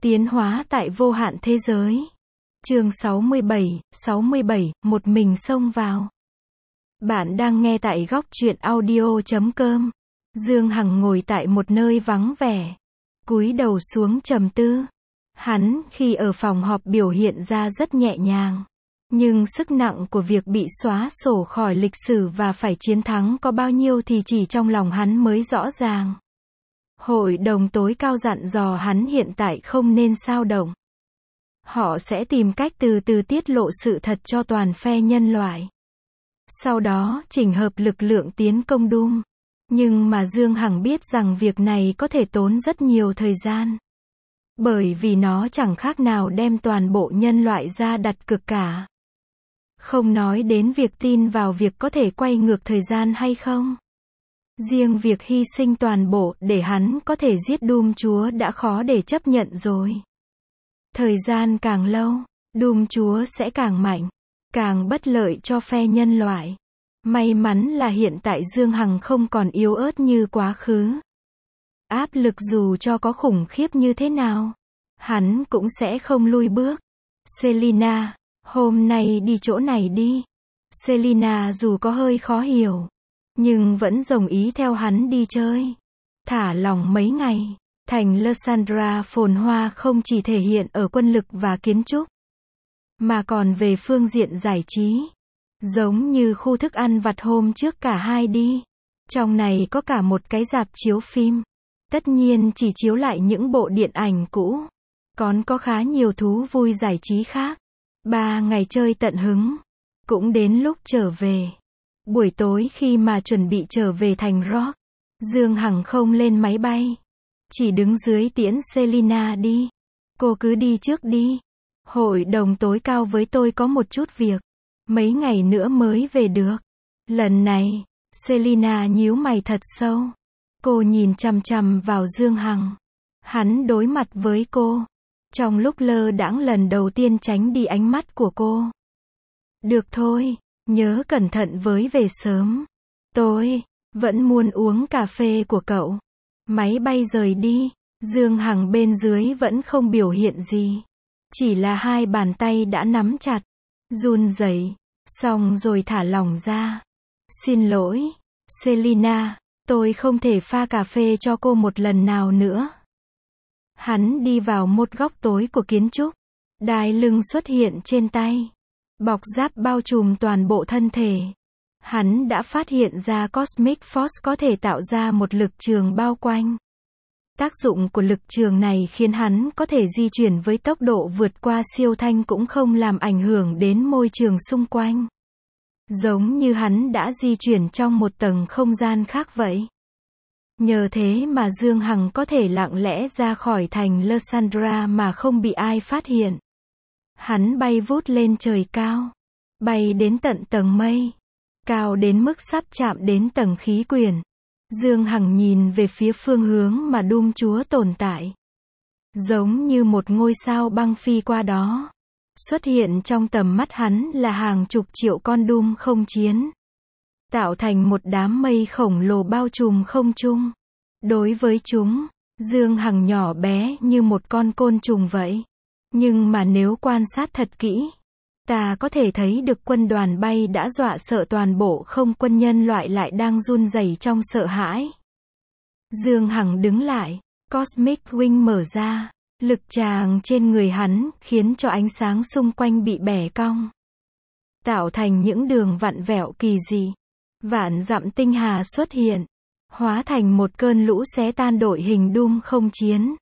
Tiến hóa tại vô hạn thế giới. Chương 67, một mình xông vào. Bạn đang nghe tại góc truyện audio.com. Dương Hằng ngồi tại một nơi vắng vẻ, cúi đầu xuống trầm tư. Hắn khi ở phòng họp biểu hiện ra rất nhẹ nhàng, nhưng sức nặng của việc bị xóa sổ khỏi lịch sử và phải chiến thắng có bao nhiêu thì chỉ trong lòng hắn mới rõ ràng. Hội đồng tối cao dặn dò hắn hiện tại không nên xao động. Họ sẽ tìm cách từ từ tiết lộ sự thật cho toàn phe nhân loại. Sau đó chỉnh hợp lực lượng tiến công Doom. Nhưng mà Dương Hằng biết rằng việc này có thể tốn rất nhiều thời gian. Bởi vì nó chẳng khác nào đem toàn bộ nhân loại ra đặt cược cả. Không nói đến việc tin vào việc có thể quay ngược thời gian hay không. Riêng việc hy sinh toàn bộ để hắn có thể giết Doom Chúa đã khó để chấp nhận rồi. Thời gian càng lâu, Doom Chúa sẽ càng mạnh, càng bất lợi cho phe nhân loại. May mắn là hiện tại Dương Hằng không còn yếu ớt như quá khứ. Áp lực dù cho có khủng khiếp như thế nào, hắn cũng sẽ không lui bước. Selina, hôm nay đi chỗ này đi. Selina dù có hơi khó hiểu, nhưng vẫn đồng ý theo hắn đi chơi. Thả lỏng mấy ngày, thành Lysandra phồn hoa không chỉ thể hiện ở quân lực và kiến trúc, mà còn về phương diện giải trí. Giống như khu thức ăn vặt hôm trước cả hai đi. Trong này có cả một cái rạp chiếu phim. Tất nhiên chỉ chiếu lại những bộ điện ảnh cũ. Còn có khá nhiều thú vui giải trí khác. 3 ngày chơi tận hứng. Cũng đến lúc trở về. Buổi tối khi mà chuẩn bị trở về thành Rock, Dương Hằng không lên máy bay. Chỉ đứng dưới tiễn Selina đi. Cô cứ đi trước đi. Hội đồng tối cao với tôi có một chút việc. Mấy ngày nữa mới về được. Lần này, Selina nhíu mày thật sâu. Cô nhìn chằm chằm vào Dương Hằng. Hắn đối mặt với cô. Trong lúc lơ đãng lần đầu tiên tránh đi ánh mắt của cô. Được thôi, nhớ cẩn thận với về sớm. Tôi vẫn muốn uống cà phê của cậu. Máy bay rời đi, Dương Hằng bên dưới vẫn không biểu hiện gì. Chỉ là hai bàn tay đã nắm chặt, run rẩy, xong rồi thả lỏng ra. Xin lỗi, Selina, tôi không thể pha cà phê cho cô một lần nào nữa. Hắn đi vào một góc tối của kiến trúc. Đai lưng xuất hiện trên tay. Bọc giáp bao trùm toàn bộ thân thể. Hắn đã phát hiện ra Cosmic Force có thể tạo ra một lực trường bao quanh. Tác dụng của lực trường này khiến hắn có thể di chuyển với tốc độ vượt qua siêu thanh cũng không làm ảnh hưởng đến môi trường xung quanh. Giống như hắn đã di chuyển trong một tầng không gian khác vậy. Nhờ thế mà Dương Hằng có thể lặng lẽ ra khỏi thành Lysandra mà không bị ai phát hiện. Hắn bay vút lên trời cao. Bay đến tận tầng mây. Cao đến mức sắp chạm đến tầng khí quyển. Dương Hằng nhìn về phía phương hướng mà Doom Chúa tồn tại. Giống như một ngôi sao băng phi qua đó. Xuất hiện trong tầm mắt hắn là hàng chục triệu con Doom không chiến. Tạo thành một đám mây khổng lồ bao trùm không trung. Đối với chúng, Dương Hằng nhỏ bé như một con côn trùng vậy. Nhưng mà nếu quan sát thật kỹ, ta có thể thấy được quân đoàn bay đã dọa sợ toàn bộ không quân nhân loại lại đang run rẩy trong sợ hãi. Dương Hằng đứng lại, Cosmic Wing mở ra, lực tràng trên người hắn khiến cho ánh sáng xung quanh bị bẻ cong, tạo thành những đường vặn vẹo kỳ dị. Vạn dặm tinh hà xuất hiện, hóa thành một cơn lũ xé tan đội hình Doom không chiến.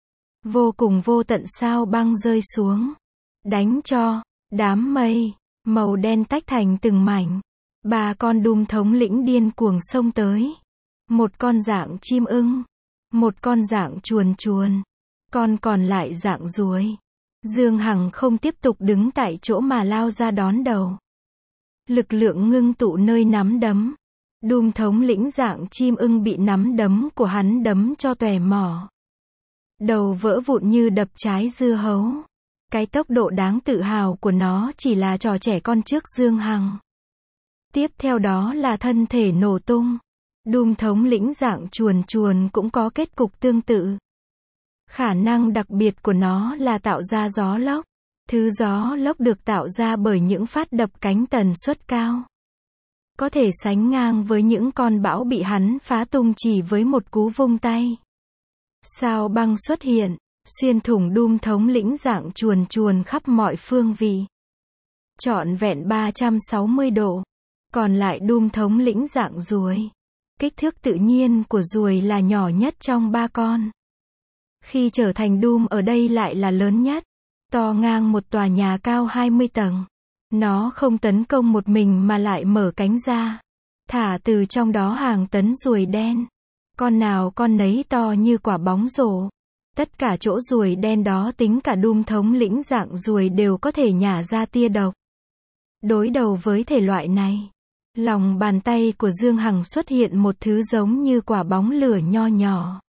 Vô cùng vô tận sao băng rơi xuống, đánh cho đám mây màu đen tách thành từng mảnh. 3 con Doom thống lĩnh điên cuồng xông tới. Một con dạng chim ưng, một con dạng chuồn chuồn, con còn lại dạng ruồi. Dương Hằng không tiếp tục đứng tại chỗ mà lao ra đón đầu. Lực lượng ngưng tụ nơi nắm đấm. Doom thống lĩnh dạng chim ưng bị nắm đấm của hắn đấm cho tòe mỏ. Đầu vỡ vụn như đập trái dưa hấu. Cái tốc độ đáng tự hào của nó chỉ là trò trẻ con trước Dương Hằng. Tiếp theo đó là thân thể nổ tung. Doom thống lĩnh dạng chuồn chuồn cũng có kết cục tương tự. Khả năng đặc biệt của nó là tạo ra gió lốc. Thứ gió lốc được tạo ra bởi những phát đập cánh tần suất cao. Có thể sánh ngang với những con bão bị hắn phá tung chỉ với một cú vung tay. Sao băng xuất hiện, xuyên thủng Doom thống lĩnh dạng chuồn chuồn khắp mọi phương vị. Trọn vẹn 360 độ. Còn lại Doom thống lĩnh dạng ruồi. Kích thước tự nhiên của ruồi là nhỏ nhất trong 3 con. Khi trở thành Doom ở đây lại là lớn nhất. To ngang một tòa nhà cao 20 tầng. Nó không tấn công một mình mà lại mở cánh ra. Thả từ trong đó hàng tấn ruồi đen. Con nào con nấy to như quả bóng rổ. Tất cả chỗ ruồi đen đó tính cả Doom thống lĩnh dạng ruồi đều có thể nhả ra tia độc. Đối đầu với thể loại này, lòng bàn tay của Dương Hằng xuất hiện một thứ giống như quả bóng lửa nho nhỏ.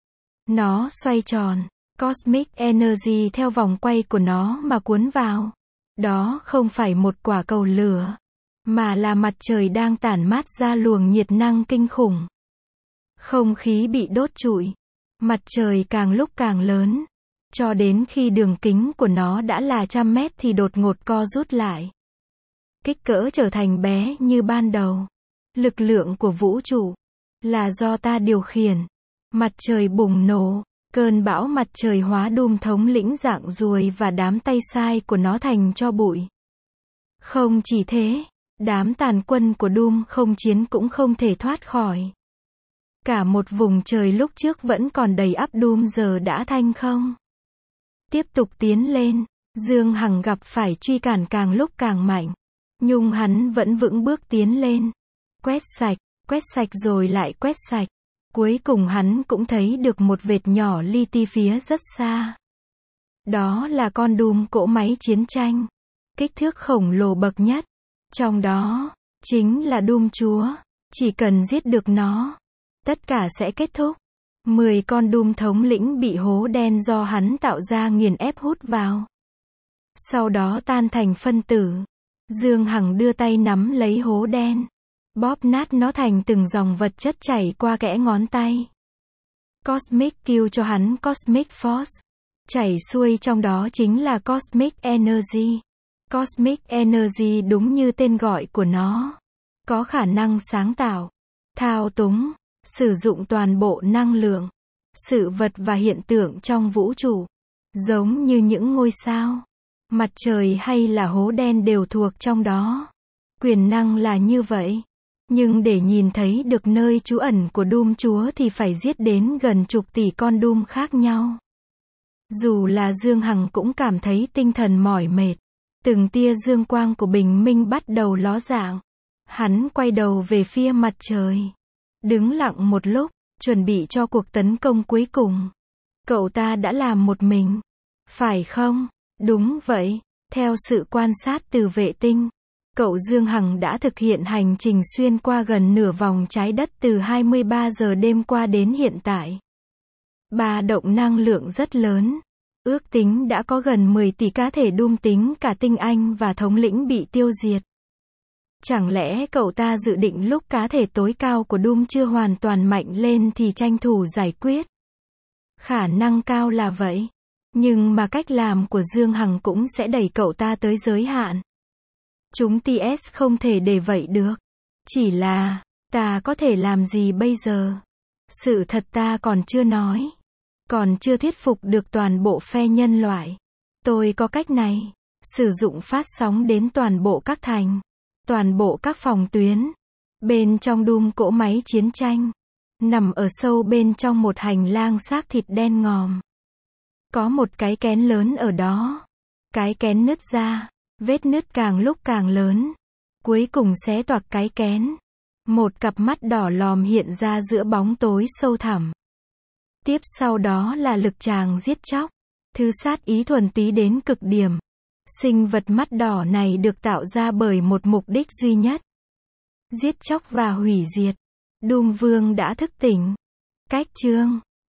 Nó xoay tròn, Cosmic Energy theo vòng quay của nó mà cuốn vào. Đó không phải một quả cầu lửa, mà là mặt trời đang tản mát ra luồng nhiệt năng kinh khủng. Không khí bị đốt trụi. Mặt trời càng lúc càng lớn. Cho đến khi đường kính của nó đã là 100 mét thì đột ngột co rút lại. Kích cỡ trở thành bé như ban đầu. Lực lượng của vũ trụ là do ta điều khiển. Mặt trời bùng nổ. Cơn bão mặt trời hóa Doom thống lĩnh dạng ruồi và đám tay sai của nó thành tro bụi. Không chỉ thế, đám tàn quân của Doom không chiến cũng không thể thoát khỏi. Cả một vùng trời lúc trước vẫn còn đầy ắp Doom giờ đã thanh không. Tiếp tục tiến lên, Dương Hằng gặp phải truy cản càng lúc càng mạnh. Nhưng hắn vẫn vững bước tiến lên. Quét sạch rồi lại quét sạch. Cuối cùng hắn cũng thấy được một vệt nhỏ li ti phía rất xa. Đó là con Doom cỗ máy chiến tranh. Kích thước khổng lồ bậc nhất. Trong đó, chính là Doom Chúa. Chỉ cần giết được nó, tất cả sẽ kết thúc. 10 con Doom thống lĩnh bị hố đen do hắn tạo ra nghiền ép hút vào. Sau đó tan thành phân tử. Dương Hằng đưa tay nắm lấy hố đen. Bóp nát nó thành từng dòng vật chất chảy qua kẽ ngón tay. Cosmic Q cho hắn Cosmic Force. Chảy xuôi trong đó chính là Cosmic Energy. Cosmic Energy đúng như tên gọi của nó. Có khả năng sáng tạo, thao túng, sử dụng toàn bộ năng lượng, sự vật và hiện tượng trong vũ trụ. Giống như những ngôi sao, mặt trời hay là hố đen đều thuộc trong đó. Quyền năng là như vậy. Nhưng để nhìn thấy được nơi trú ẩn của Doom Chúa thì phải giết đến gần chục tỷ con Doom khác nhau. Dù là Dương Hằng cũng cảm thấy tinh thần mỏi mệt. Từng tia dương quang của bình minh bắt đầu ló dạng. Hắn quay đầu về phía mặt trời. Đứng lặng một lúc, chuẩn bị cho cuộc tấn công cuối cùng. Cậu ta đã làm một mình. Phải không? Đúng vậy. Theo sự quan sát từ vệ tinh, cậu Dương Hằng đã thực hiện hành trình xuyên qua gần nửa vòng trái đất từ 23 giờ đêm qua đến hiện tại. Ba động năng lượng rất lớn. Ước tính đã có gần 10 tỷ cá thể Doom tính cả tinh anh và thống lĩnh bị tiêu diệt. Chẳng lẽ cậu ta dự định lúc cá thể tối cao của Doom chưa hoàn toàn mạnh lên thì tranh thủ giải quyết? Khả năng cao là vậy. Nhưng mà cách làm của Dương Hằng cũng sẽ đẩy cậu ta tới giới hạn. Chúng TS không thể để vậy được. Chỉ là, ta có thể làm gì bây giờ? Sự thật ta còn chưa nói. Còn chưa thuyết phục được toàn bộ phe nhân loại. Tôi có cách này. Sử dụng phát sóng đến toàn bộ các thành. Toàn bộ các phòng tuyến. Bên trong Doom cỗ máy chiến tranh. Nằm ở sâu bên trong một hành lang xác thịt đen ngòm. Có một cái kén lớn ở đó. Cái kén nứt ra. Vết nứt càng lúc càng lớn. Cuối cùng xé toạc cái kén. Một cặp mắt đỏ lòm hiện ra giữa bóng tối sâu thẳm. Tiếp sau đó là lực tràng giết chóc. Thứ sát ý thuần túy đến cực điểm. Sinh vật mắt đỏ này được tạo ra bởi một mục đích duy nhất. Giết chóc và hủy diệt. Doom Vương đã thức tỉnh. Cách chương